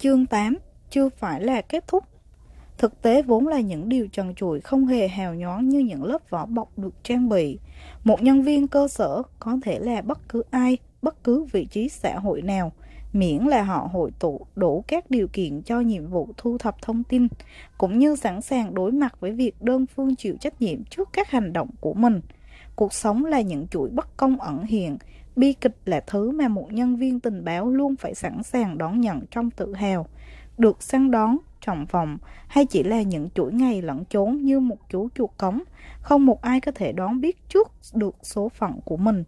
Chương 8. Chưa phải là kết thúc. Thực tế vốn là những điều trần trụi, không hề hào nhoáng như những lớp vỏ bọc được trang bị. Một nhân viên cơ sở có thể là bất cứ ai, bất cứ vị trí xã hội nào, miễn là họ hội tụ đủ các điều kiện cho nhiệm vụ thu thập thông tin, cũng như sẵn sàng đối mặt với việc đơn phương chịu trách nhiệm trước các hành động của mình. Cuộc sống là những chuỗi bất công ẩn hiện. Bi kịch là thứ mà một nhân viên tình báo luôn phải sẵn sàng đón nhận trong tự hào, được săn đón, trọng vọng, hay chỉ là những chuỗi ngày lẫn chốn như một chú chuột cống, không một ai có thể đoán biết trước được số phận của mình.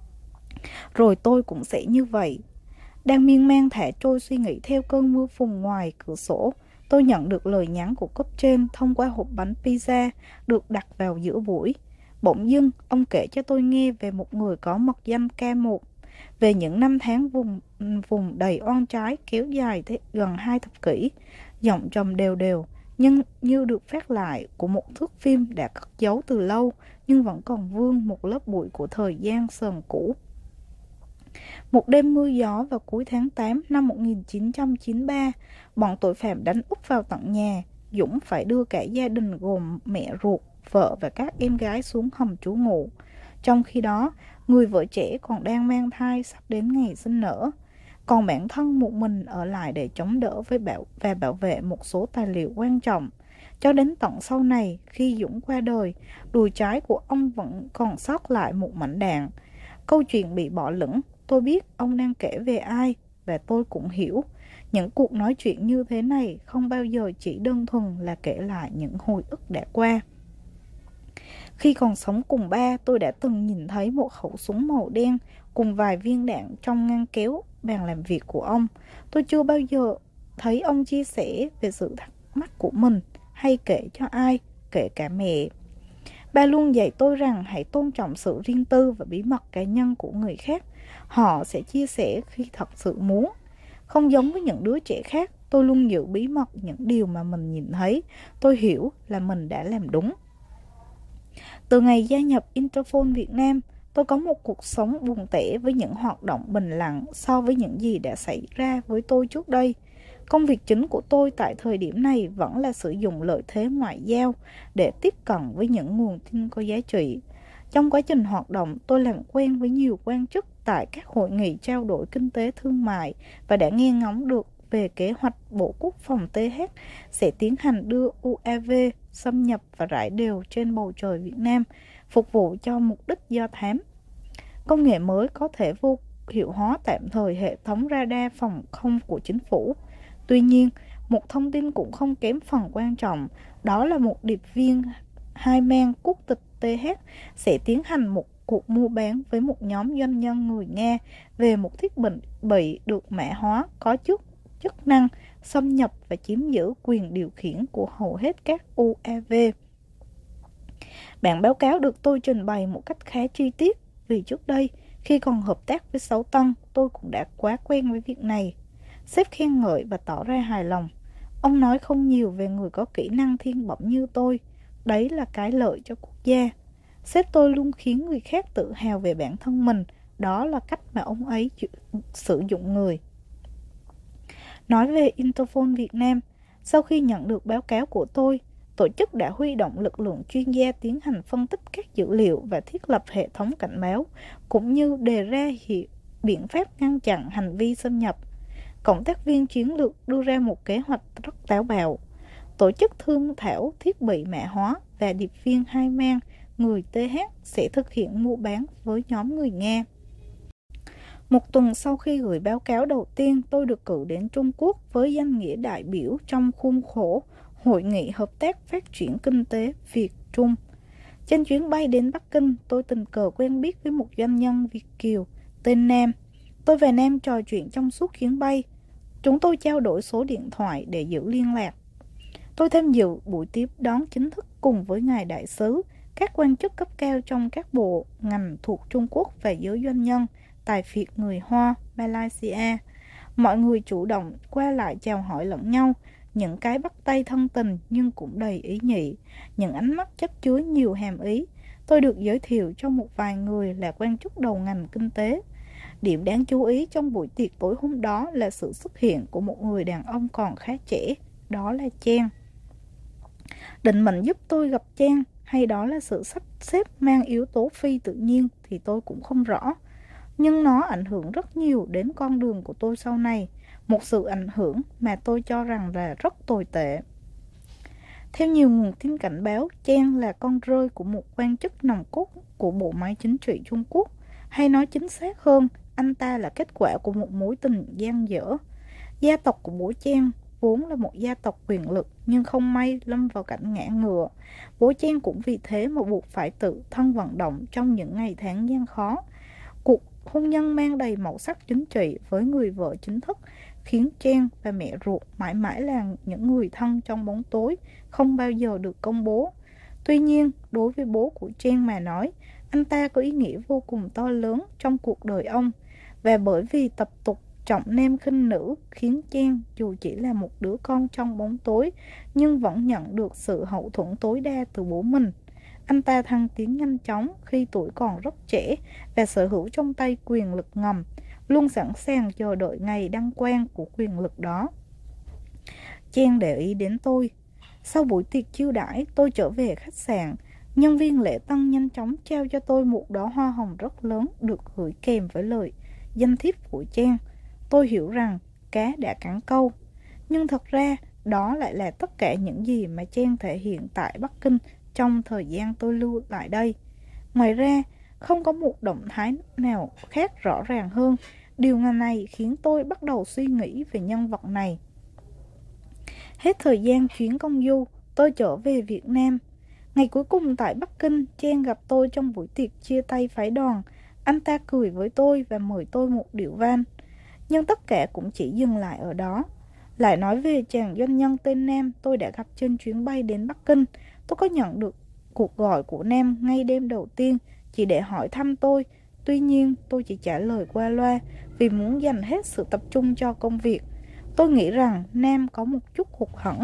Rồi tôi cũng sẽ như vậy. Đang miên man thả trôi suy nghĩ theo cơn mưa phùn ngoài cửa sổ, tôi nhận được lời nhắn của cấp trên thông qua hộp bánh pizza được đặt vào giữa buổi. Bỗng dưng, ông kể cho tôi nghe về một người có mật danh K1, về những năm tháng vùng đầy oan trái kéo dài gần 2 thập kỷ, giọng trầm đều đều, nhưng như được phát lại của một thước phim đã cất giấu từ lâu, nhưng vẫn còn vương một lớp bụi của thời gian sờn cũ. Một đêm mưa gió vào cuối tháng 8 năm 1993, bọn tội phạm đánh úp vào tận nhà. Dũng phải đưa cả gia đình gồm mẹ ruột, vợ và các em gái xuống hầm trú ngụ. Trong khi đó, người vợ trẻ còn đang mang thai sắp đến ngày sinh nở. Còn bản thân một mình ở lại để chống đỡ và bảo vệ một số tài liệu quan trọng. Cho đến tận sau này, khi Dũng qua đời, đùi trái của ông vẫn còn sót lại một mảnh đạn. Câu chuyện bị bỏ lửng. Tôi biết ông đang kể về ai, và tôi cũng hiểu. Những cuộc nói chuyện như thế này không bao giờ chỉ đơn thuần là kể lại những hồi ức đã qua. Khi còn sống cùng ba, tôi đã từng nhìn thấy một khẩu súng màu đen cùng vài viên đạn trong ngăn kéo bàn làm việc của ông. Tôi chưa bao giờ thấy ông chia sẻ về sự thắc mắc của mình hay kể cho ai, kể cả mẹ. Ba luôn dạy tôi rằng hãy tôn trọng sự riêng tư và bí mật cá nhân của người khác. Họ sẽ chia sẻ khi thật sự muốn. Không giống với những đứa trẻ khác, tôi luôn giữ bí mật những điều mà mình nhìn thấy. Tôi hiểu là mình đã làm đúng. Từ ngày gia nhập Interpol Việt Nam, tôi có một cuộc sống buồn tẻ với những hoạt động bình lặng so với những gì đã xảy ra với tôi trước đây. Công việc chính của tôi tại thời điểm này vẫn là sử dụng lợi thế ngoại giao để tiếp cận với những nguồn tin có giá trị. Trong quá trình hoạt động, tôi làm quen với nhiều quan chức tại các hội nghị trao đổi kinh tế thương mại và đã nghe ngóng được về kế hoạch Bộ Quốc phòng TH sẽ tiến hành đưa UAV xâm nhập và rải đều trên bầu trời Việt Nam, phục vụ cho mục đích do thám. Công nghệ mới có thể vô hiệu hóa tạm thời hệ thống radar phòng không của chính phủ. Tuy nhiên, một thông tin cũng không kém phần quan trọng, đó là một điệp viên hai mang quốc tịch TH sẽ tiến hành một cuộc mua bán với một nhóm doanh nhân người Nga về một thiết bị được mã hóa có chức năng xâm nhập và chiếm giữ quyền điều khiển của hầu hết các UAV. Bản báo cáo được tôi trình bày một cách khá chi tiết, vì trước đây, khi còn hợp tác với Sáu Tân, tôi cũng đã quá quen với việc này. Sếp khen ngợi và tỏ ra hài lòng. Ông nói không nhiều về người có kỹ năng thiên bẩm như tôi. Đấy là cái lợi cho quốc gia. Sếp tôi luôn khiến người khác tự hào về bản thân mình. Đó là cách mà ông ấy sử dụng người. Nói về Interpol Việt Nam, sau khi nhận được báo cáo của tôi, tổ chức đã huy động lực lượng chuyên gia tiến hành phân tích các dữ liệu và thiết lập hệ thống cảnh báo, cũng như đề ra biện pháp ngăn chặn hành vi xâm nhập. Cộng tác viên chiến lược đưa ra một kế hoạch rất táo bạo. Tổ chức thương thảo thiết bị mã hóa và điệp viên hai mang người TH sẽ thực hiện mua bán với nhóm người Nga. Một tuần sau khi gửi báo cáo đầu tiên, tôi được cử đến Trung Quốc với danh nghĩa đại biểu trong khuôn khổ Hội nghị Hợp tác Phát triển Kinh tế Việt-Trung. Trên chuyến bay đến Bắc Kinh, tôi tình cờ quen biết với một doanh nhân Việt kiều tên Nam. Tôi và Nam trò chuyện trong suốt chuyến bay. Chúng tôi trao đổi số điện thoại để giữ liên lạc. Tôi tham dự buổi tiếp đón chính thức cùng với ngài đại sứ, các quan chức cấp cao trong các bộ ngành thuộc Trung Quốc và giới doanh nhân, tài phiệt người Hoa, Malaysia. Mọi người chủ động qua lại chào hỏi lẫn nhau, những cái bắt tay thân tình nhưng cũng đầy ý nhị, những ánh mắt chất chứa nhiều hàm ý. Tôi được giới thiệu cho một vài người là quan chức đầu ngành kinh tế. Điểm đáng chú ý trong buổi tiệc tối hôm đó là sự xuất hiện của một người đàn ông còn khá trẻ, đó là Trang. Định mệnh giúp tôi gặp Trang hay đó là sự sắp xếp mang yếu tố phi tự nhiên thì tôi cũng không rõ. Nhưng nó ảnh hưởng rất nhiều đến con đường của tôi sau này, một sự ảnh hưởng mà tôi cho rằng là rất tồi tệ. Theo nhiều nguồn tin cảnh báo, Trang là con rơi của một quan chức nòng cốt của bộ máy chính trị Trung Quốc. Hay nói chính xác hơn, anh ta là kết quả của một mối tình dang dở. Gia tộc của bố Trang vốn là một gia tộc quyền lực, nhưng không may lâm vào cảnh ngã ngựa. Bố Trang cũng vì thế mà buộc phải tự thân vận động trong những ngày tháng gian khó. Cuộc hôn nhân mang đầy màu sắc chính trị với người vợ chính thức khiến Trang và mẹ ruột mãi mãi là những người thân trong bóng tối, không bao giờ được công bố. Tuy nhiên, đối với bố của Trang mà nói, anh ta có ý nghĩa vô cùng to lớn trong cuộc đời ông. Và bởi vì tập tục trọng nam khinh nữ khiến Trang dù chỉ là một đứa con trong bóng tối nhưng vẫn nhận được sự hậu thuẫn tối đa từ bố mình. Anh ta thăng tiến nhanh chóng khi tuổi còn rất trẻ và sở hữu trong tay quyền lực ngầm, luôn sẵn sàng chờ đợi ngày đăng quang của quyền lực đó. Trang để ý đến tôi. Sau buổi tiệc chiêu đãi, tôi trở về khách sạn. Nhân viên lễ tân nhanh chóng trao cho tôi một đóa hoa hồng rất lớn được gửi kèm với lời danh thiếp của Trang. Tôi hiểu rằng cá đã cắn câu. Nhưng thật ra, đó lại là tất cả những gì mà Trang thể hiện tại Bắc Kinh trong thời gian tôi lưu lại đây. Ngoài ra, không có một động thái nào khác rõ ràng hơn. Điều này khiến tôi bắt đầu suy nghĩ về nhân vật này. Hết thời gian chuyến công du, tôi trở về Việt Nam. Ngày cuối cùng tại Bắc Kinh, Trang gặp tôi trong buổi tiệc chia tay phái đoàn. Anh ta cười với tôi và mời tôi một điệu van. Nhưng tất cả cũng chỉ dừng lại ở đó. Lại nói về chàng doanh nhân tên Nam tôi đã gặp trên chuyến bay đến Bắc Kinh. Tôi có nhận được cuộc gọi của Nam ngay đêm đầu tiên chỉ để hỏi thăm tôi. Tuy nhiên tôi chỉ trả lời qua loa vì muốn dành hết sự tập trung cho công việc. Tôi nghĩ rằng Nam có một chút hụt hẫng.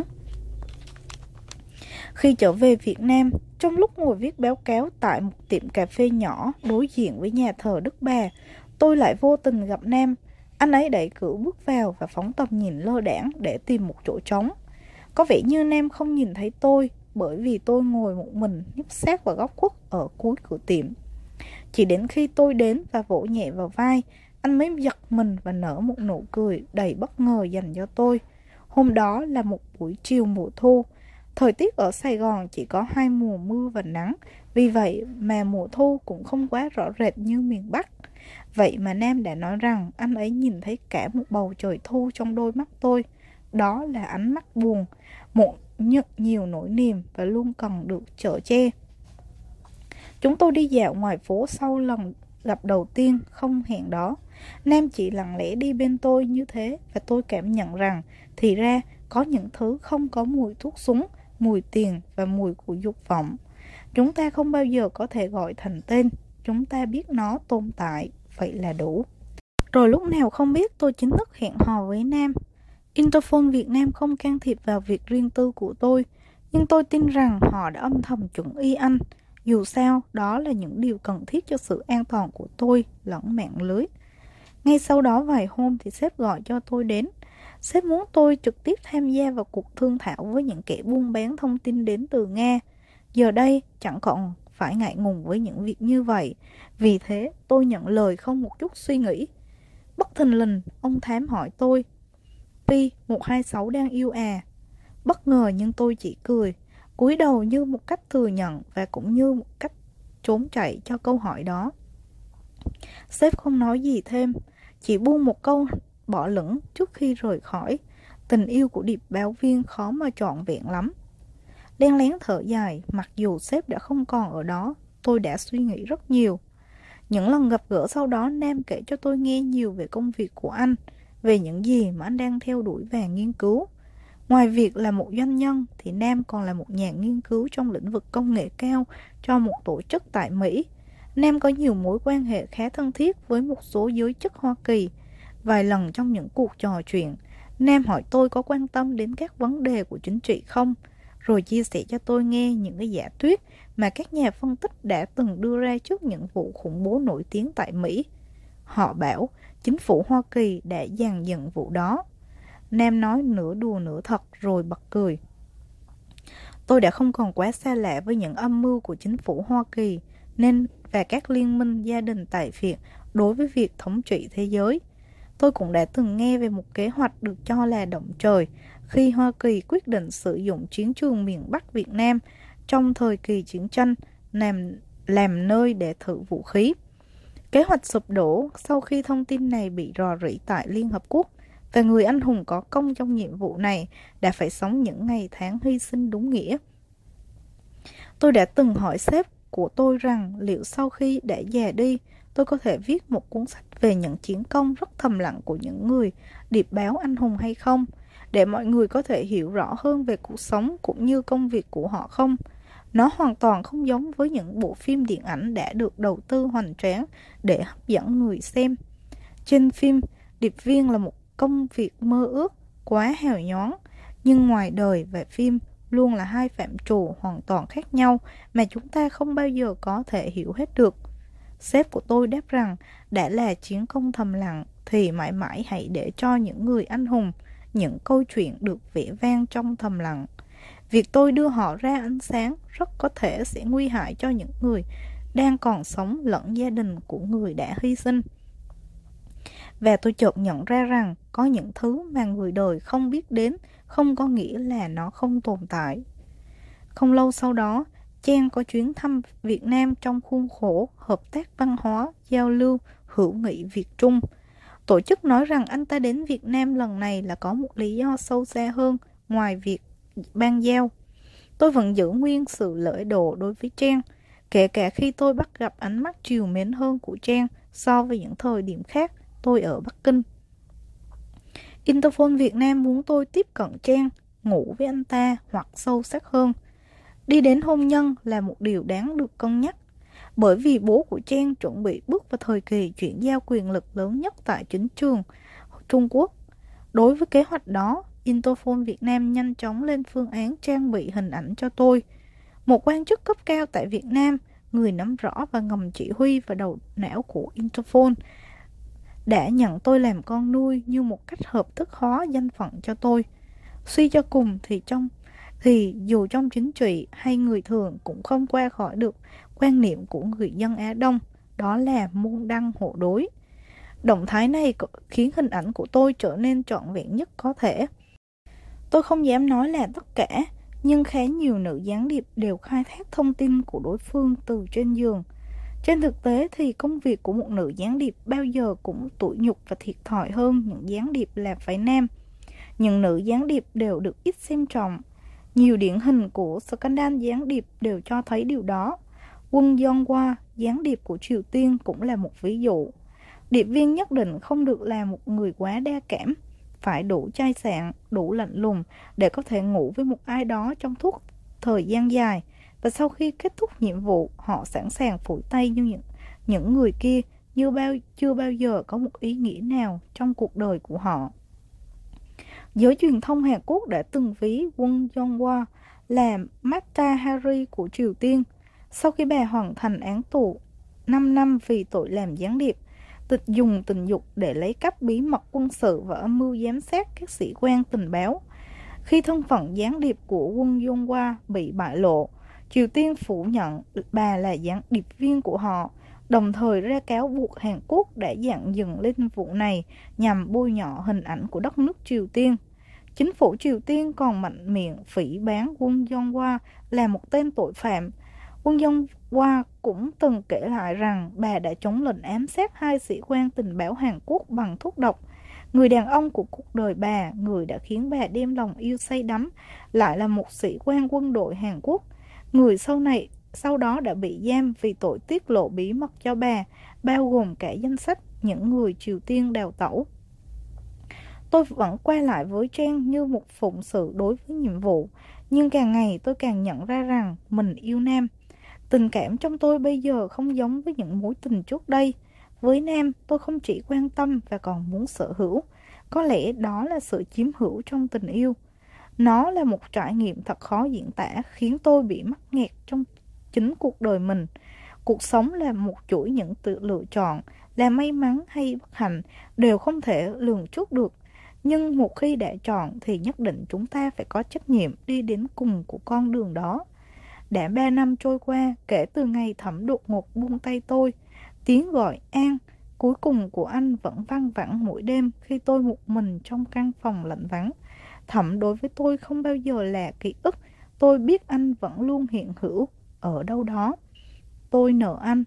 Khi trở về Việt Nam, trong lúc ngồi viết báo cáo tại một tiệm cà phê nhỏ đối diện với nhà thờ Đức Bà, tôi lại vô tình gặp Nam. Anh ấy đẩy cửa bước vào và phóng tầm nhìn lơ đãng để tìm một chỗ trống. Có vẻ như Nam không nhìn thấy tôi bởi vì tôi ngồi một mình nép sát vào góc khuất ở cuối cửa tiệm. Chỉ đến khi tôi đến và vỗ nhẹ vào vai, anh mới giật mình và nở một nụ cười đầy bất ngờ dành cho tôi. Hôm đó là một buổi chiều mùa thu. Thời tiết ở Sài Gòn chỉ có 2 mùa mưa và nắng, vì vậy mà mùa thu cũng không quá rõ rệt như miền Bắc. Vậy mà Nam đã nói rằng anh ấy nhìn thấy cả một bầu trời thu trong đôi mắt tôi. Đó là ánh mắt buồn, một nhiều nỗi niềm và luôn cần được chở che. Chúng tôi đi dạo ngoài phố sau lần gặp đầu tiên không hẹn đó. Nam chỉ lặng lẽ đi bên tôi như thế và tôi cảm nhận rằng thì ra có những thứ không có mùi thuốc súng, mùi tiền và mùi của dục vọng. Chúng ta không bao giờ có thể gọi thành tên, chúng ta biết nó tồn tại, vậy là đủ. Rồi lúc nào không biết tôi chính thức hẹn hò với Nam. Interpol Việt Nam không can thiệp vào việc riêng tư của tôi, nhưng tôi tin rằng họ đã âm thầm chuẩn y anh. Dù sao, đó là những điều cần thiết cho sự an toàn của tôi lẫn mạng lưới. Ngay sau đó vài hôm thì sếp gọi cho tôi đến. Sếp muốn tôi trực tiếp tham gia vào cuộc thương thảo với những kẻ buôn bán thông tin đến từ Nga. Giờ đây chẳng còn phải ngại ngùng với những việc như vậy. Vì thế tôi nhận lời không một chút suy nghĩ. Bất thình lình ông Thám hỏi tôi: Pi 126 đang yêu à? Bất ngờ nhưng tôi chỉ cười, cúi đầu như một cách thừa nhận và cũng như một cách trốn chạy cho câu hỏi đó. Sếp không nói gì thêm, chỉ buông một câu bỏ lửng trước khi rời khỏi. Tình yêu của điệp báo viên khó mà trọn vẹn lắm. Len lén thở dài, mặc dù sếp đã không còn ở đó, tôi đã suy nghĩ rất nhiều. Những lần gặp gỡ sau đó, Nam kể cho tôi nghe nhiều về công việc của anh, về những gì mà anh đang theo đuổi và nghiên cứu. Ngoài việc là một doanh nhân thì Nam còn là một nhà nghiên cứu trong lĩnh vực công nghệ cao cho một tổ chức tại Mỹ. Nam có nhiều mối quan hệ khá thân thiết với một số giới chức Hoa Kỳ. Vài lần trong những cuộc trò chuyện, Nam hỏi tôi có quan tâm đến các vấn đề của chính trị không, rồi chia sẻ cho tôi nghe những cái giả thuyết mà các nhà phân tích đã từng đưa ra trước những vụ khủng bố nổi tiếng tại Mỹ. Họ bảo chính phủ Hoa Kỳ đã dàn dựng vụ đó. Nam nói nửa đùa nửa thật rồi bật cười. Tôi đã không còn quá xa lạ với những âm mưu của chính phủ Hoa Kỳ và các liên minh gia đình tại Việt đối với việc thống trị thế giới. Tôi cũng đã từng nghe về một kế hoạch được cho là động trời khi Hoa Kỳ quyết định sử dụng chiến trường miền Bắc Việt Nam trong thời kỳ chiến tranh làm nơi để thử vũ khí. Kế hoạch sụp đổ sau khi thông tin này bị rò rỉ tại Liên Hợp Quốc, và người anh hùng có công trong nhiệm vụ này đã phải sống những ngày tháng hy sinh đúng nghĩa. Tôi đã từng hỏi sếp của tôi rằng liệu sau khi đã già đi, tôi có thể viết một cuốn sách về những chiến công rất thầm lặng của những người điệp báo anh hùng hay không, để mọi người có thể hiểu rõ hơn về cuộc sống cũng như công việc của họ không. Nó hoàn toàn không giống với những bộ phim điện ảnh đã được đầu tư hoành tráng để hấp dẫn người xem. Trên phim, điệp viên là một công việc mơ ước, quá hào nhoáng, nhưng ngoài đời và phim luôn là hai phạm trù hoàn toàn khác nhau mà chúng ta không bao giờ có thể hiểu hết được. Sếp của tôi đáp rằng đã là chiến công thầm lặng thì mãi mãi hãy để cho những người anh hùng, những câu chuyện được vẽ vang trong thầm lặng. Việc tôi đưa họ ra ánh sáng rất có thể sẽ nguy hại cho những người đang còn sống lẫn gia đình của người đã hy sinh. Và tôi chợt nhận ra rằng có những thứ mà người đời không biết đến không có nghĩa là nó không tồn tại. Không lâu sau đó, Trang có chuyến thăm Việt Nam trong khuôn khổ hợp tác văn hóa, giao lưu, hữu nghị Việt-Trung. Tổ chức nói rằng anh ta đến Việt Nam lần này là có một lý do sâu xa hơn ngoài việc ban giao. Tôi vẫn giữ nguyên sự lễ độ đối với Trang, kể cả khi tôi bắt gặp ánh mắt trìu mến hơn của Trang so với những thời điểm khác tôi ở Bắc Kinh. Interpol Việt Nam muốn tôi tiếp cận Trang, ngủ với anh ta hoặc sâu sắc hơn. Đi đến hôn nhân là một điều đáng được cân nhắc, bởi vì bố của Trang chuẩn bị bước vào thời kỳ chuyển giao quyền lực lớn nhất tại chính trường Trung Quốc. Đối với kế hoạch đó, Interpol Việt Nam nhanh chóng lên phương án trang bị hình ảnh cho tôi. Một quan chức cấp cao tại Việt Nam, người nắm rõ và ngầm chỉ huy và đầu não của Interpol, đã nhận tôi làm con nuôi như một cách hợp thức hóa danh phận cho tôi. Suy cho cùng thì dù trong chính trị hay người thường cũng không qua khỏi được quan niệm của người dân Á Đông, đó là môn đăng hộ đối. Động thái này khiến hình ảnh của tôi trở nên trọn vẹn nhất có thể. Tôi không dám nói là tất cả, nhưng khá nhiều nữ gián điệp đều khai thác thông tin của đối phương từ trên giường. Trên thực tế thì công việc của một nữ gián điệp bao giờ cũng tủi nhục và thiệt thòi hơn những gián điệp là phái nam. Những nữ gián điệp đều được ít xem trọng. Nhiều điển hình của scandal gián điệp đều cho thấy điều đó. Won Yeong-hwa, gián điệp của Triều Tiên, cũng là một ví dụ. Điệp viên nhất định không được là một người quá đa cảm, phải đủ chai sạn, đủ lạnh lùng để có thể ngủ với một ai đó trong suốt thời gian dài, và sau khi kết thúc nhiệm vụ, họ sẵn sàng phủi tay như những người kia chưa bao giờ có một ý nghĩa nào trong cuộc đời của họ. Giới truyền thông Hàn Quốc đã từng ví Won Yeong-hwa là Mata Hari của Triều Tiên. Sau khi bà hoàn thành án tù 5 năm vì tội làm gián điệp, dùng tình dục để lấy cắp bí mật quân sự và âm mưu giám sát các sĩ quan tình báo. Khi thân phận gián điệp của Won Yeong-hwa bị bại lộ, Triều Tiên phủ nhận bà là gián điệp viên của họ, đồng thời ra cáo buộc Hàn Quốc đã dặn dừng lên vụ này nhằm bôi nhọ hình ảnh của đất nước Triều Tiên. Chính phủ Triều Tiên còn mạnh miệng phỉ báng Won Yeong-hwa là một tên tội phạm. Won Yeong-hwa cũng từng kể lại rằng bà đã chống lệnh ám sát 2 sĩ quan tình báo Hàn Quốc bằng thuốc độc. Người đàn ông của cuộc đời bà, người đã khiến bà đem lòng yêu say đắm, lại là một sĩ quan quân đội Hàn Quốc. Người sau đó đã bị giam vì tội tiết lộ bí mật cho bà, bao gồm cả danh sách những người Triều Tiên đào tẩu. Tôi vẫn quay lại với Trang như một phụng sự đối với nhiệm vụ, nhưng càng ngày tôi càng nhận ra rằng mình yêu Nam. Tình cảm trong tôi bây giờ không giống với những mối tình trước đây. Với Nam, tôi không chỉ quan tâm và còn muốn sở hữu. Có lẽ đó là sự chiếm hữu trong tình yêu. Nó là một trải nghiệm thật khó diễn tả, khiến tôi bị mắc nghẹt trong chính cuộc đời mình. Cuộc sống là một chuỗi những tự lựa chọn, là may mắn hay bất hạnh đều không thể lường trước được. Nhưng một khi đã chọn thì nhất định chúng ta phải có trách nhiệm đi đến cùng của con đường đó. Đã 3 năm trôi qua kể từ ngày Thẩm đột ngột buông tay tôi. Tiếng gọi An cuối cùng của anh vẫn văng vẳng mỗi đêm khi tôi một mình trong căn phòng lạnh vắng. Thẩm đối với tôi không bao giờ là ký ức. Tôi biết anh vẫn luôn hiện hữu ở đâu đó. Tôi nợ anh.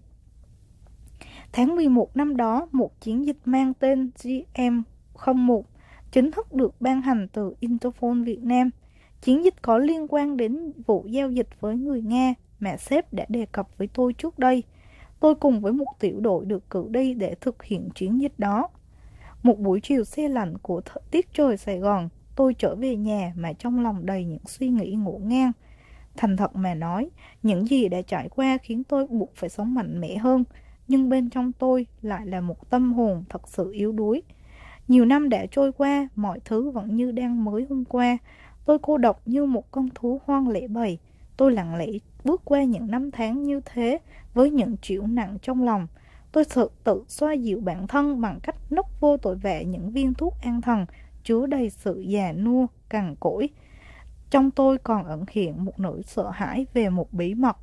Tháng 11 năm đó, một chiến dịch mang tên GM01 chính thức được ban hành từ Interpol Việt Nam. Chiến dịch có liên quan đến vụ giao dịch với người Nga mà sếp đã đề cập với tôi trước đây. Tôi cùng với một tiểu đội được cử đi để thực hiện chiến dịch đó. Một buổi chiều se lạnh của tiết trời Sài Gòn, tôi trở về nhà mà trong lòng đầy những suy nghĩ ngổn ngang. Thành thật mà nói, những gì đã trải qua khiến tôi buộc phải sống mạnh mẽ hơn, nhưng bên trong tôi lại là một tâm hồn thật sự yếu đuối. Nhiều năm đã trôi qua, mọi thứ vẫn như đang mới hôm qua. Tôi cô độc như một con thú hoang lẻ bầy. Tôi lặng lẽ bước qua những năm tháng như thế với những chịu nặng trong lòng. Tôi tự xoa dịu bản thân bằng cách nốc vô tội vạ những viên thuốc an thần chứa đầy sự già nua, cằn cỗi. Trong tôi còn ẩn hiện một nỗi sợ hãi về một bí mật.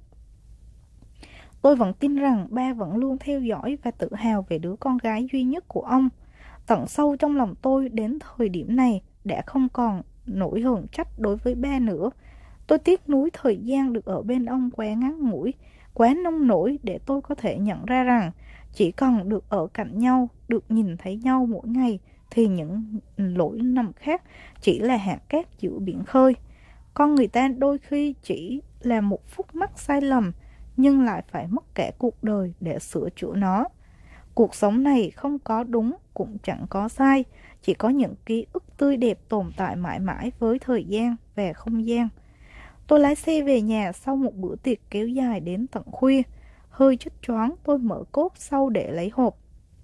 Tôi vẫn tin rằng ba vẫn luôn theo dõi và tự hào về đứa con gái duy nhất của ông. Tận sâu trong lòng tôi đến thời điểm này đã không còn nỗi hờn trách đối với ba nữa. Tôi tiếc nuối thời gian được ở bên ông quá ngắn ngủi, quá nông nổi để tôi có thể nhận ra rằng chỉ cần được ở cạnh nhau, được nhìn thấy nhau mỗi ngày thì những lỗi lầm khác chỉ là hạt cát giữa biển khơi. Con người ta đôi khi chỉ là một phút mắc sai lầm nhưng lại phải mất cả cuộc đời để sửa chữa nó. Cuộc sống này không có đúng cũng chẳng có sai, chỉ có những ký ức tươi đẹp tồn tại mãi mãi với thời gian và không gian. Tôi lái xe về nhà sau một bữa tiệc kéo dài đến tận khuya. Hơi chích choáng, tôi mở cốp sau để lấy hộp.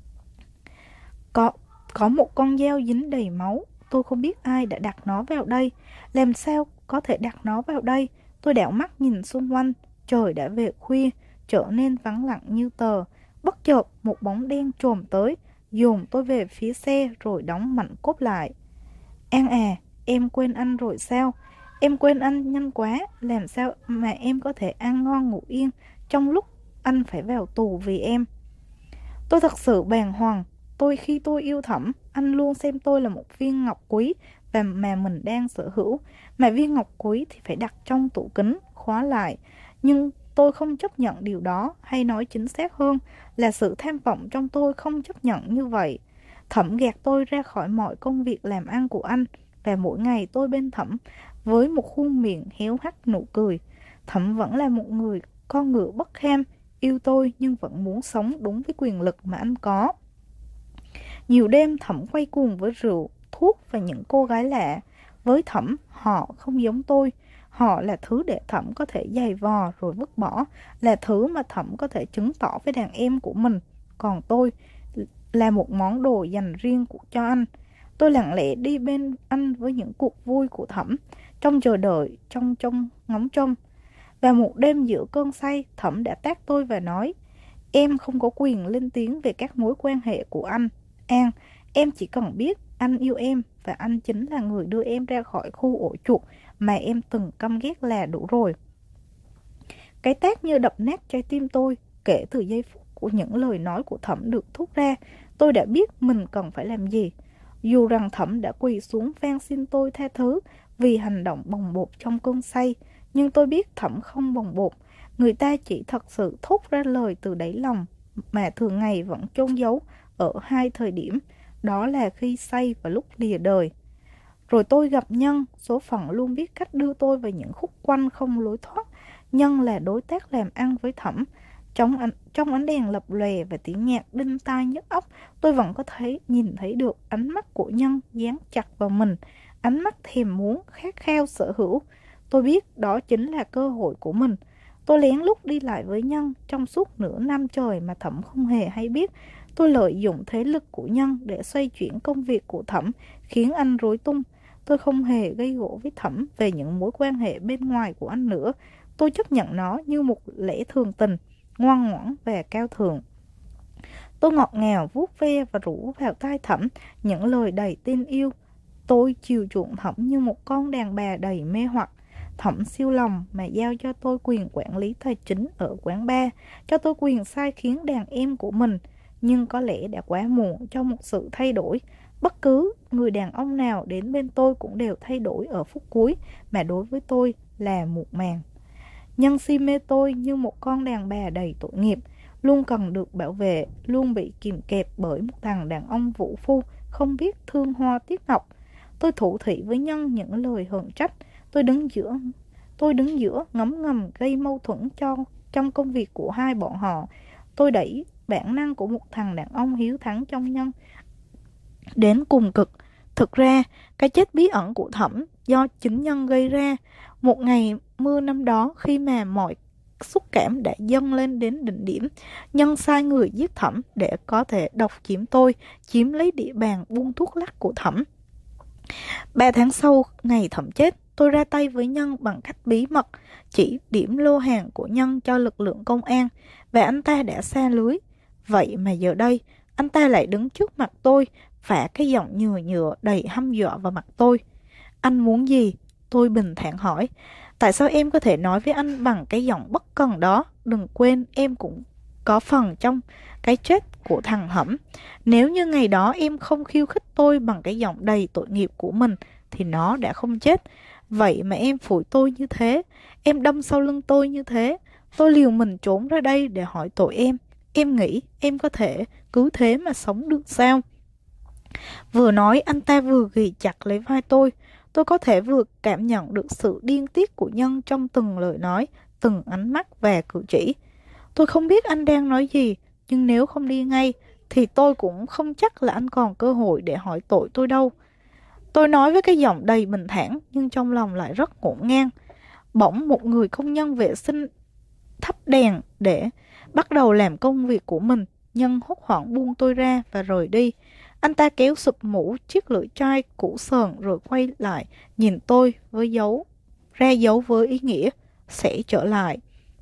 Có một con dao dính đầy máu. Tôi không biết ai đã đặt nó vào đây. Làm sao có thể đặt nó vào đây? Tôi đảo mắt nhìn xung quanh. Trời đã về khuya, trở nên vắng lặng như tờ. Bất chợt một bóng đen chồm tới, dồn tôi về phía xe rồi đóng mạnh cốp lại. An à, em quên anh rồi sao? Em quên anh nhanh quá, làm sao mà em có thể ăn ngon ngủ yên trong lúc anh phải vào tù vì em? Tôi thật sự bàng hoàng. Khi tôi yêu Thẩm, anh luôn xem tôi là một viên ngọc quý và mà mình đang sở hữu. Mà viên ngọc quý thì phải đặt trong tủ kính, khóa lại. Nhưng tôi không chấp nhận điều đó, hay nói chính xác hơn là sự tham vọng trong tôi không chấp nhận như vậy. Thẩm gạt tôi ra khỏi mọi công việc làm ăn của anh, và mỗi ngày tôi bên Thẩm với một khuôn miệng héo hắt nụ cười. Thẩm vẫn là một con ngựa bất kham, yêu tôi nhưng vẫn muốn sống đúng với quyền lực mà anh có. Nhiều đêm Thẩm quay cuồng với rượu, thuốc và những cô gái lạ. Với Thẩm, họ không giống tôi. Họ là thứ để Thẩm có thể giày vò rồi vứt bỏ, là thứ mà Thẩm có thể chứng tỏ với đàn em của mình. Còn tôi là một món đồ dành riêng cho anh. Tôi lặng lẽ đi bên anh với những cuộc vui của Thẩm, trong chờ đợi, trong ngóng trông. Và một đêm giữa cơn say, Thẩm đã tát tôi và nói: em không có quyền lên tiếng về các mối quan hệ của anh. An, em chỉ cần biết anh yêu em và anh chính là người đưa em ra khỏi khu ổ chuột mà em từng căm ghét là đủ rồi. Cái tát như đập nát trái tim tôi. Kể từ giây phút của những lời nói của Thẩm được thốt ra, tôi đã biết mình cần phải làm gì. Dù rằng Thẩm đã quỳ xuống van xin tôi tha thứ vì hành động bồng bột trong cơn say, nhưng tôi biết Thẩm không bồng bột. Người ta chỉ thật sự thốt ra lời từ đáy lòng mà thường ngày vẫn chôn giấu ở hai thời điểm, đó là khi say và lúc lìa đời. Rồi tôi gặp Nhân, số phận luôn biết cách đưa tôi vào những khúc quanh không lối thoát. Nhân là đối tác làm ăn với Thẩm. Trong ánh đèn lập lòe và tiếng nhạc đinh tai nhức óc, tôi vẫn có nhìn thấy được ánh mắt của Nhân dán chặt vào mình, ánh mắt thèm muốn, khát khao sở hữu. Tôi biết đó chính là cơ hội của mình. Tôi lén lút đi lại với Nhân trong suốt nửa năm trời mà Thẩm không hề hay biết. Tôi lợi dụng thế lực của Nhân để xoay chuyển công việc của Thẩm, khiến anh rối tung. Tôi không hề gây gổ với Thẩm về những mối quan hệ bên ngoài của anh nữa. Tôi chấp nhận nó như một lẽ thường tình, ngoan ngoãn và cao thượng. Tôi ngọt ngào vuốt ve và rủ vào tai Thẩm những lời đầy tin yêu. Tôi chiều chuộng Thẩm như một con đàn bà đầy mê hoặc. Thẩm siêu lòng mà giao cho tôi quyền quản lý tài chính ở quán bar, cho tôi quyền sai khiến đàn em của mình. Nhưng có lẽ đã quá muộn cho một sự thay đổi. Bất cứ người đàn ông nào đến bên tôi cũng đều thay đổi ở phút cuối, mà đối với tôi là muộn màng. Nhân si mê tôi như một con đàn bà đầy tội nghiệp, luôn cần được bảo vệ, luôn bị kìm kẹp bởi một thằng đàn ông vũ phu không biết thương hoa tiếc ngọc. Tôi thủ thỉ với Nhân những lời hờn trách. Tôi đứng giữa ngấm ngầm gây mâu thuẫn trong công việc của hai bọn họ. Tôi đẩy bản năng của một thằng đàn ông hiếu thắng trong Nhân đến cùng cực. Thực ra, cái chết bí ẩn của Thẩm do chính Nhân gây ra. Một ngày mưa năm đó, khi mà mọi xúc cảm đã dâng lên đến đỉnh điểm, Nhân sai người giết Thẩm để có thể độc chiếm tôi, chiếm lấy địa bàn buôn thuốc lắc của Thẩm. 3 tháng sau ngày Thẩm chết, tôi ra tay với Nhân bằng cách bí mật chỉ điểm lô hàng của Nhân cho lực lượng công an, và anh ta đã sa lưới. Vậy mà giờ đây, anh ta lại đứng trước mặt tôi, phả cái giọng nhừa nhựa đầy hăm dọa vào mặt tôi. Anh muốn gì? Tôi bình thản hỏi. Tại sao em có thể nói với anh bằng cái giọng bất cần đó? Đừng quên em cũng có phần trong cái chết của thằng Thẩm. Nếu như ngày đó em không khiêu khích tôi bằng cái giọng đầy tội nghiệp của mình thì nó đã không chết. Vậy mà em phủi tôi như thế, em đâm sau lưng tôi như thế. Tôi liều mình trốn ra đây để hỏi tội em. Em nghĩ em có thể cứ thế mà sống được sao? Vừa nói anh ta vừa ghì chặt lấy vai tôi. Tôi có thể vừa cảm nhận được sự điên tiết của Nhân trong từng lời nói, từng ánh mắt và cử chỉ. Tôi không biết anh đang nói gì, nhưng nếu không đi ngay thì tôi cũng không chắc là anh còn cơ hội để hỏi tội tôi đâu. Tôi nói với cái giọng đầy bình thản, nhưng trong lòng lại rất ngổn ngang. Bỗng một người công nhân vệ sinh thắp đèn để bắt đầu làm công việc của mình. Nhân hốt hoảng buông tôi ra và rời đi. Anh ta kéo sụp mũ chiếc lưỡi chai cũ sờn rồi quay lại nhìn tôi với dấu với ý nghĩa sẽ trở lại.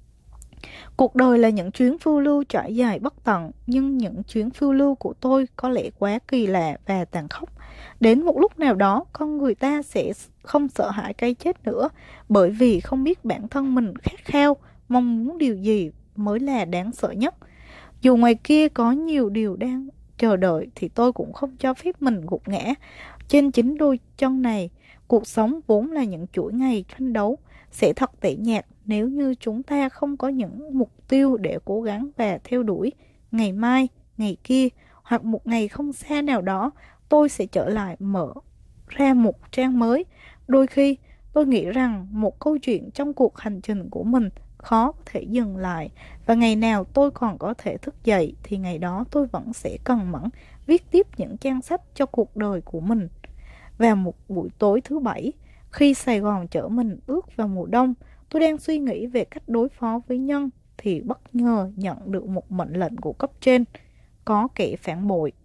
Cuộc đời là những chuyến phiêu lưu trải dài bất tận, nhưng những chuyến phiêu lưu của tôi có lẽ quá kỳ lạ và tàn khốc. Đến một lúc nào đó, con người ta sẽ không sợ hãi cái chết nữa, bởi vì không biết bản thân mình khát khao, mong muốn điều gì mới là đáng sợ nhất. Dù ngoài kia có nhiều điều đang chờ đợi thì tôi cũng không cho phép mình gục ngã trên chính đôi chân này. Cuộc sống vốn là những chuỗi ngày tranh đấu, sẽ thật tẻ nhạt nếu như chúng ta không có những mục tiêu để cố gắng và theo đuổi. Ngày mai, ngày kia hoặc một ngày không xa nào đó, tôi sẽ trở lại mở ra một trang mới. Đôi khi tôi nghĩ rằng một câu chuyện trong cuộc hành trình của mình khó có thể dừng lại, và ngày nào tôi còn có thể thức dậy thì ngày đó tôi vẫn sẽ cần mẫn viết tiếp những trang sách cho cuộc đời của mình. Vào một buổi tối thứ Bảy, khi Sài Gòn chở mình bước vào mùa đông, tôi đang suy nghĩ về cách đối phó với Nhân thì bất ngờ nhận được một mệnh lệnh của cấp trên. Có kẻ phản bội.